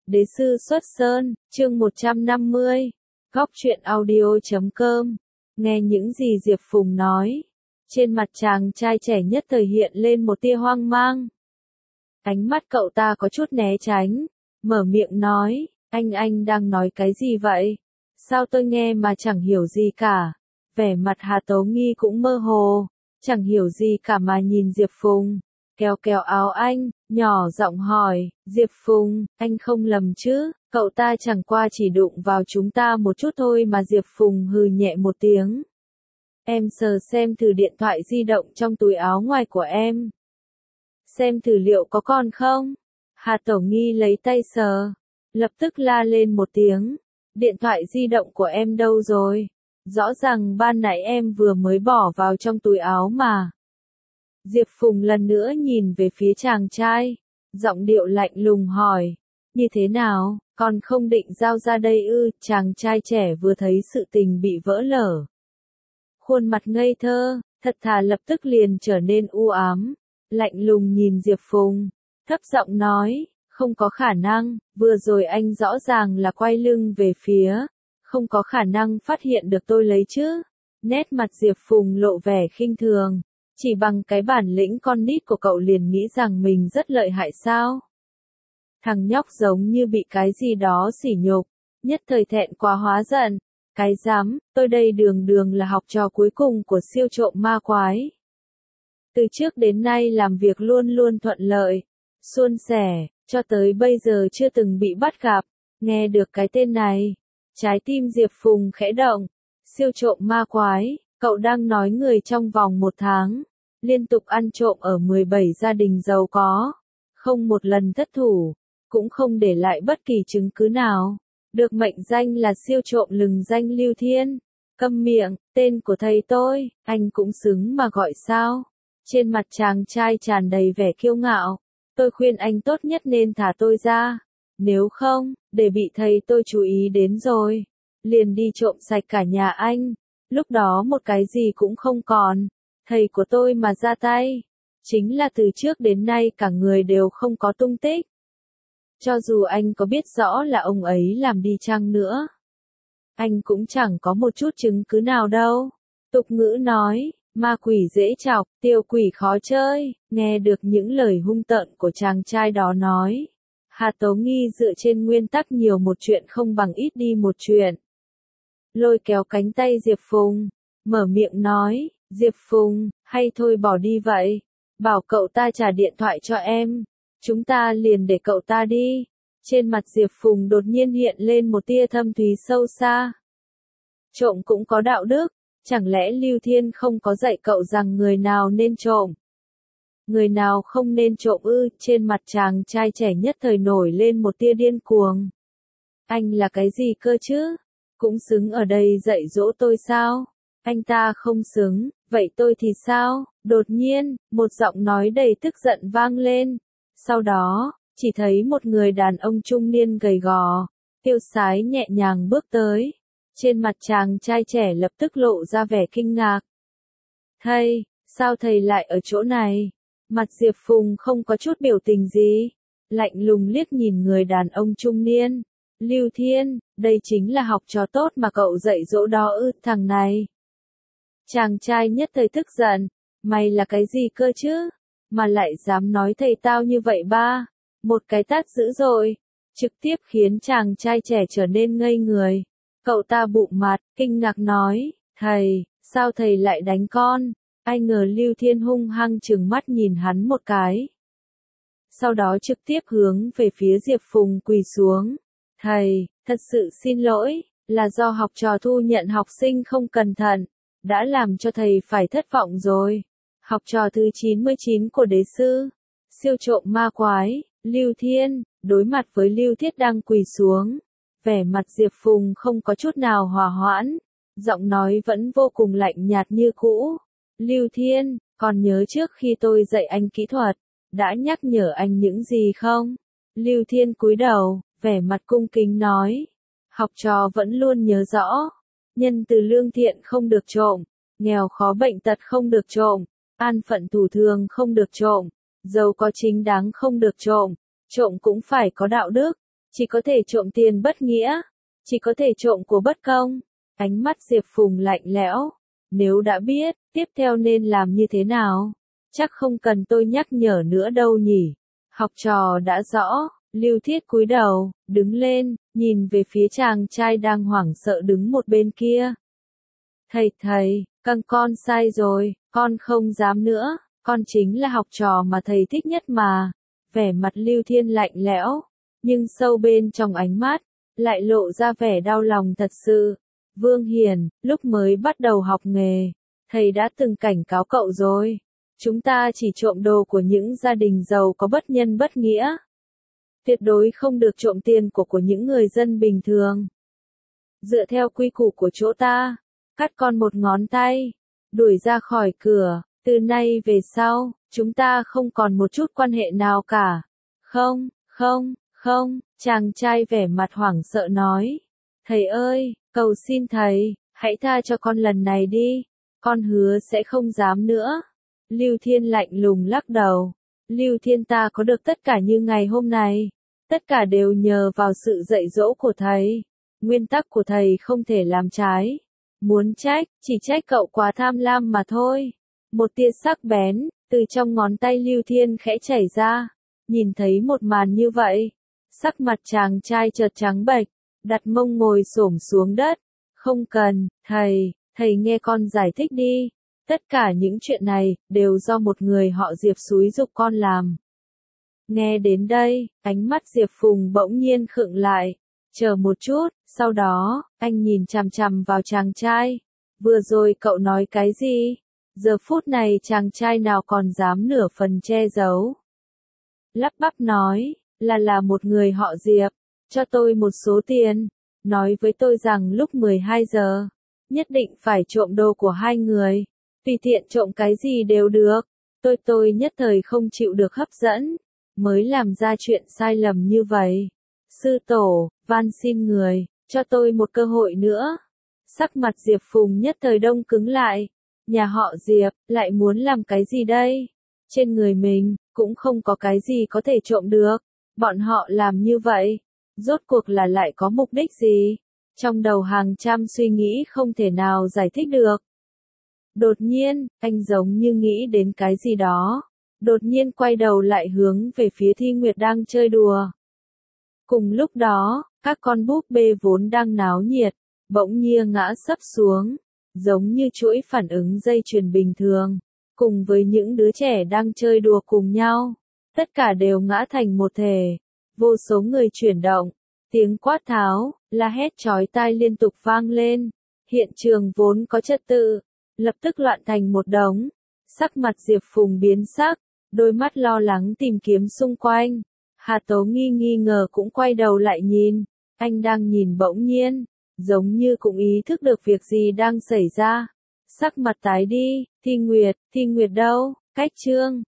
Đế sư xuất sơn, chương 150. Góc truyện audio.com. Nghe những gì Diệp Phùng nói, trên mặt chàng trai trẻ nhất thời hiện lên một tia hoang mang. Ánh mắt cậu ta có chút né tránh, mở miệng nói, anh đang nói cái gì vậy? Sao tôi nghe mà chẳng hiểu gì cả? Vẻ mặt Hà Tố Nghi cũng mơ hồ, chẳng hiểu gì cả mà nhìn Diệp Phùng, kéo kéo áo anh, nhỏ giọng hỏi, Diệp Phùng, anh không lầm chứ, cậu ta chẳng qua chỉ đụng vào chúng ta một chút thôi mà. Diệp Phùng hừ nhẹ một tiếng. Em sờ xem thử điện thoại di động trong túi áo ngoài của em. Xem thử liệu có còn không? Hà Tố Nghi lấy tay sờ, lập tức la lên một tiếng. Điện thoại di động của em đâu rồi? Rõ ràng ban nãy em vừa mới bỏ vào trong túi áo mà. Diệp Phùng lần nữa nhìn về phía chàng trai, giọng điệu lạnh lùng hỏi, như thế nào, còn không định giao ra đây ư? Chàng trai trẻ vừa thấy sự tình bị vỡ lở, khuôn mặt ngây thơ, thật thà lập tức liền trở nên u ám, lạnh lùng nhìn Diệp Phùng, thấp giọng nói, không có khả năng, vừa rồi anh rõ ràng là quay lưng về phía, không có khả năng phát hiện được tôi lấy chứ. Nét mặt Diệp Phùng lộ vẻ khinh thường, chỉ bằng cái bản lĩnh con nít của cậu liền nghĩ rằng mình rất lợi hại sao? Thằng nhóc giống như bị cái gì đó sỉ nhục, nhất thời thẹn quá hóa giận. Cái dám, tôi đây đường đường là học trò cuối cùng của siêu trộm ma quái. Từ trước đến nay làm việc luôn luôn thuận lợi, suôn sẻ, cho tới bây giờ chưa từng bị bắt gặp. Nghe được cái tên này, trái tim Diệp Phùng khẽ động. Siêu trộm ma quái, cậu đang nói người trong vòng 1 tháng, liên tục ăn trộm ở 17 gia đình giàu có, không một lần thất thủ, cũng không để lại bất kỳ chứng cứ nào. Được mệnh danh là siêu trộm lừng danh Lưu Thiên. Câm miệng, tên của thầy tôi, anh cũng xứng mà gọi sao? Trên mặt chàng trai tràn đầy vẻ kiêu ngạo. Tôi khuyên anh tốt nhất nên thả tôi ra. Nếu không, để bị thầy tôi chú ý đến rồi, liền đi trộm sạch cả nhà anh. Lúc đó một cái gì cũng không còn. Thầy của tôi mà ra tay, chính là từ trước đến nay cả người đều không có tung tích. Cho dù anh có biết rõ là ông ấy làm đi chăng nữa, anh cũng chẳng có một chút chứng cứ nào đâu. Tục ngữ nói, ma quỷ dễ chọc, tiêu quỷ khó chơi. Nghe được những lời hung tợn của chàng trai đó nói, Hà Tố Nghi dựa trên nguyên tắc nhiều một chuyện không bằng ít đi một chuyện, lôi kéo cánh tay Diệp Phùng, mở miệng nói, Diệp Phùng, hay thôi bỏ đi vậy, bảo cậu ta trả điện thoại cho em, chúng ta liền để cậu ta đi. Trên mặt Diệp Phùng đột nhiên hiện lên một tia thâm thúy sâu xa. Trộm cũng có đạo đức, chẳng lẽ Lưu Thiên không có dạy cậu rằng người nào nên trộm, người nào không nên trộm ư? Trên mặt chàng trai trẻ nhất thời nổi lên một tia điên cuồng. Anh là cái gì cơ chứ? Cũng xứng ở đây dạy dỗ tôi sao? Anh ta không xứng, vậy tôi thì sao? Đột nhiên, một giọng nói đầy tức giận vang lên. Sau đó, chỉ thấy một người đàn ông trung niên gầy gò, tiêu sái nhẹ nhàng bước tới. Trên mặt chàng trai trẻ lập tức lộ ra vẻ kinh ngạc. Thầy, sao thầy lại ở chỗ này? Mặt Diệp Phùng không có chút biểu tình gì, lạnh lùng liếc nhìn người đàn ông trung niên. Lưu Thiên, đây chính là học trò tốt mà cậu dạy dỗ đó ư? Thằng này. Chàng trai nhất thời tức giận, mày là cái gì cơ chứ? Mà lại dám nói thầy tao như vậy ba? Một cái tát dữ dội, trực tiếp khiến chàng trai trẻ trở nên ngây người. Cậu ta bụng mặt, kinh ngạc nói, thầy, sao thầy lại đánh con? Ai ngờ Lưu Thiên hung hăng trừng mắt nhìn hắn một cái. Sau đó trực tiếp hướng về phía Diệp Phùng quỳ xuống. Thầy, thật sự xin lỗi, là do học trò thu nhận học sinh không cẩn thận, đã làm cho thầy phải thất vọng rồi. Học trò thứ 99 của đế sư, siêu trộm ma quái, Lưu Thiên, đối mặt với Lưu Thiết đang quỳ xuống. Vẻ mặt Diệp Phùng không có chút nào hòa hoãn, giọng nói vẫn vô cùng lạnh nhạt như cũ. Lưu Thiên, còn nhớ trước khi tôi dạy anh kỹ thuật, đã nhắc nhở anh những gì không? Lưu Thiên cúi đầu, vẻ mặt cung kính nói. Học trò vẫn luôn nhớ rõ. Nhân từ lương thiện không được trộm, nghèo khó bệnh tật không được trộm, an phận thủ thường không được trộm, giàu có chính đáng không được trộm, trộm cũng phải có đạo đức. Chỉ có thể trộm tiền bất nghĩa, chỉ có thể trộm của bất công. Ánh mắt Diệp Phùng lạnh lẽo. Nếu đã biết, tiếp theo nên làm như thế nào? Chắc không cần tôi nhắc nhở nữa đâu nhỉ. Học trò đã rõ, Lưu Thiết cúi đầu, đứng lên, nhìn về phía chàng trai đang hoảng sợ đứng một bên kia. Thầy, con sai rồi, con không dám nữa, con chính là học trò mà thầy thích nhất mà. Vẻ mặt Lưu Thiên lạnh lẽo, nhưng sâu bên trong ánh mắt, lại lộ ra vẻ đau lòng thật sự. Vương Hiền, lúc mới bắt đầu học nghề, thầy đã từng cảnh cáo cậu rồi. Chúng ta chỉ trộm đồ của những gia đình giàu có bất nhân bất nghĩa. Tuyệt đối không được trộm tiền của những người dân bình thường. Dựa theo quy củ của chỗ ta, cắt con một ngón tay, đuổi ra khỏi cửa, từ nay về sau, chúng ta không còn một chút quan hệ nào cả. Không, chàng trai vẻ mặt hoảng sợ nói. Thầy ơi, cầu xin thầy, hãy tha cho con lần này đi, con hứa sẽ không dám nữa. Lưu Thiên lạnh lùng lắc đầu. Lưu Thiên ta có được tất cả như ngày hôm nay, tất cả đều nhờ vào sự dạy dỗ của thầy. Nguyên tắc của thầy không thể làm trái. Muốn trách, chỉ trách cậu quá tham lam mà thôi. Một tia sắc bén, từ trong ngón tay Lưu Thiên khẽ chảy ra. Nhìn thấy một màn như vậy, sắc mặt chàng trai chợt trắng bệch, đặt mông ngồi xổm xuống đất. Không cần, thầy nghe con giải thích đi. Tất cả những chuyện này, đều do một người họ Diệp xúi giục con làm. Nghe đến đây, ánh mắt Diệp Phùng bỗng nhiên khựng lại. Chờ một chút, sau đó, anh nhìn chằm chằm vào chàng trai. Vừa rồi cậu nói cái gì? Giờ phút này chàng trai nào còn dám nửa phần che giấu. Lắp bắp nói, là một người họ Diệp, cho tôi một số tiền, nói với tôi rằng lúc 12 giờ, nhất định phải trộm đồ của hai người, tùy tiện trộm cái gì đều được. Tôi nhất thời không chịu được hấp dẫn, mới làm ra chuyện sai lầm như vậy. Sư tổ, van xin người, cho tôi một cơ hội nữa. Sắc mặt Diệp Phùng nhất thời đông cứng lại. Nhà họ Diệp, lại muốn làm cái gì đây? Trên người mình, cũng không có cái gì có thể trộm được. Bọn họ làm như vậy, rốt cuộc là lại có mục đích gì? Trong đầu hàng trăm suy nghĩ không thể nào giải thích được. Đột nhiên, anh giống như nghĩ đến cái gì đó. Đột nhiên quay đầu lại hướng về phía Thi Nguyệt đang chơi đùa. Cùng lúc đó, các con búp bê vốn đang náo nhiệt, bỗng nhiên ngã sấp xuống, giống như chuỗi phản ứng dây chuyền bình thường, cùng với những đứa trẻ đang chơi đùa cùng nhau. Tất cả đều ngã thành một thể, vô số người chuyển động, tiếng quát tháo, la hét chói tai liên tục vang lên. Hiện trường vốn có trật tự, lập tức loạn thành một đống. Sắc mặt Diệp Phùng biến sắc, đôi mắt lo lắng tìm kiếm xung quanh. Hà Tố nghi ngờ cũng quay đầu lại nhìn, anh đang nhìn bỗng nhiên, giống như cũng ý thức được việc gì đang xảy ra. Sắc mặt tái đi, Thi Nguyệt đâu, cách chương